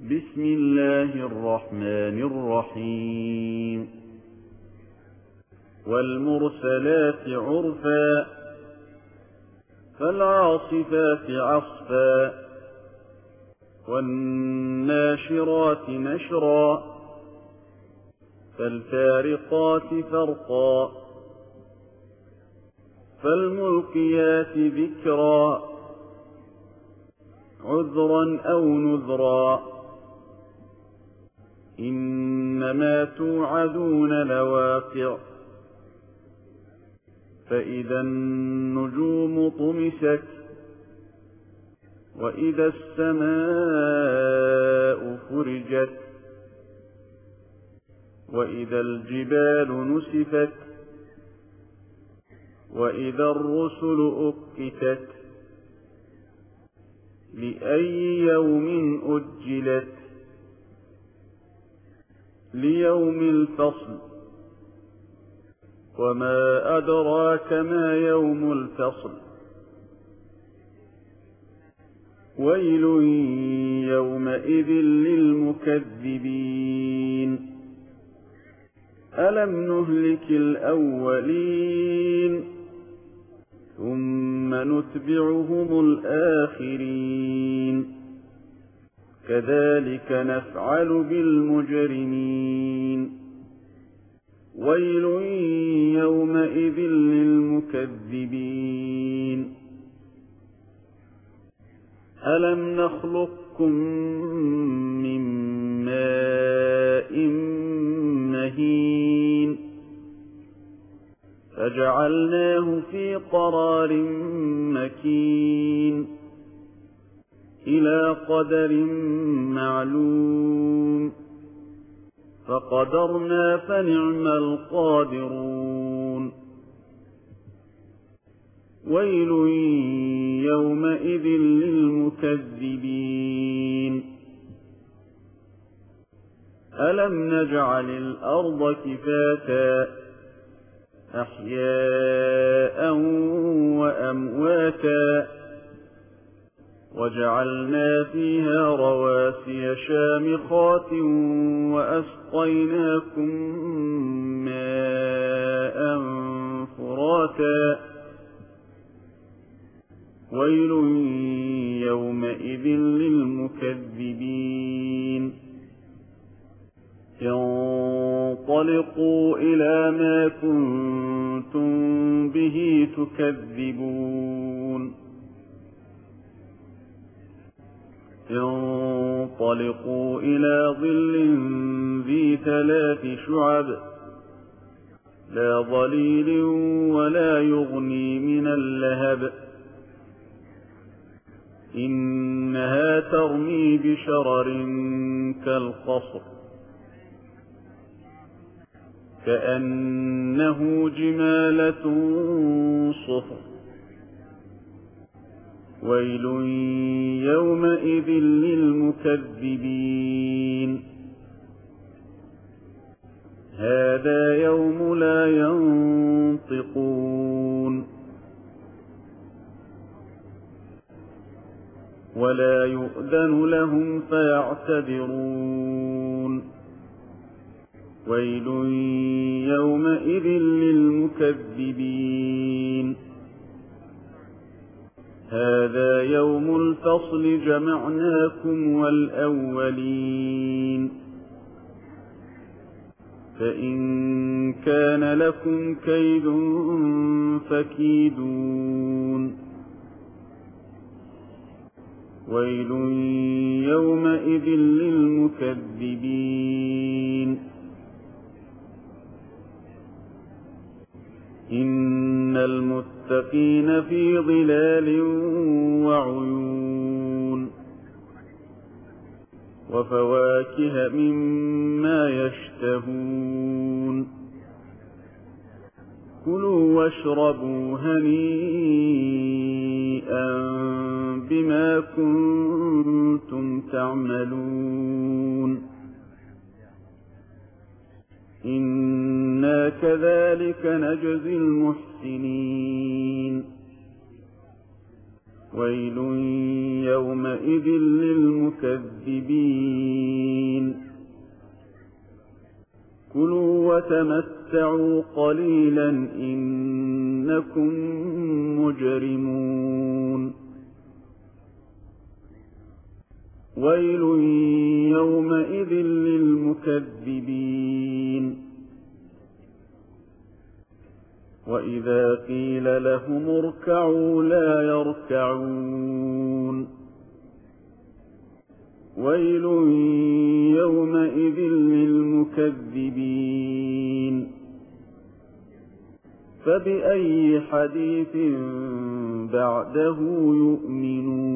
بسم الله الرحمن الرحيم والمرسلات عرفا فالعاصفات عصفا والناشرات نشرا فالفارقات فرقا فالملقيات ذكرا عذرا أو نذرا إنما توعدون لواقع فإذا النجوم طمست وإذا السماء فرجت وإذا الجبال نسفت وإذا الرسل أقتت لأي يوم أجلت ليوم الفصل وما أدراك ما يوم الفصل ويل يومئذ للمكذبين ألم نهلك الأولين ثم نتبعهم الآخرين كذلك نفعل بالمجرمين ويل يومئذ للمكذبين ألم نخلقكم من ماء مهين فجعلناه في قرار مكين إلى قدر معلوم فقدرنا فنعم القادرون ويل يومئذ للمكذبين ألم نجعل الأرض كفاتا أحياء وأمواتا وجعلنا فيها رواسي شامخات وأسقيناكم ماء فراتا ويل يومئذ للمكذبين انطلقوا إلى ما كنتم به تكذبون انطلقوا إلى ظل ذي 3 شعب لا ظليل ولا يغني من اللهب إنها ترمي بشرر كالقصر كأنه جمالة صفر ويل يومئذ للمكذبين هذا يوم لا ينطقون ولا يؤذن لهم فيعتذرون ويل يومئذ للمكذبين هذا يوم الفصل جمعناكم والأولين فإن كان لكم كيد فكيدون ويل يومئذ للمكذبين إن المتقين في ظلال وعيون وفواكه مما يشتهون كلوا واشربوا هنيئا بما كنتم تعملون إنا كذلك نجزي المحسنين ويل يومئذ للمكذبين كلوا وتمتعوا قليلا إنكم مجرمون ويل يومئذ للمكذبين وإذا قيل لهم اركعوا لا يركعون ويل يومئذ للمكذبين فبأي حديث بعده يؤمنون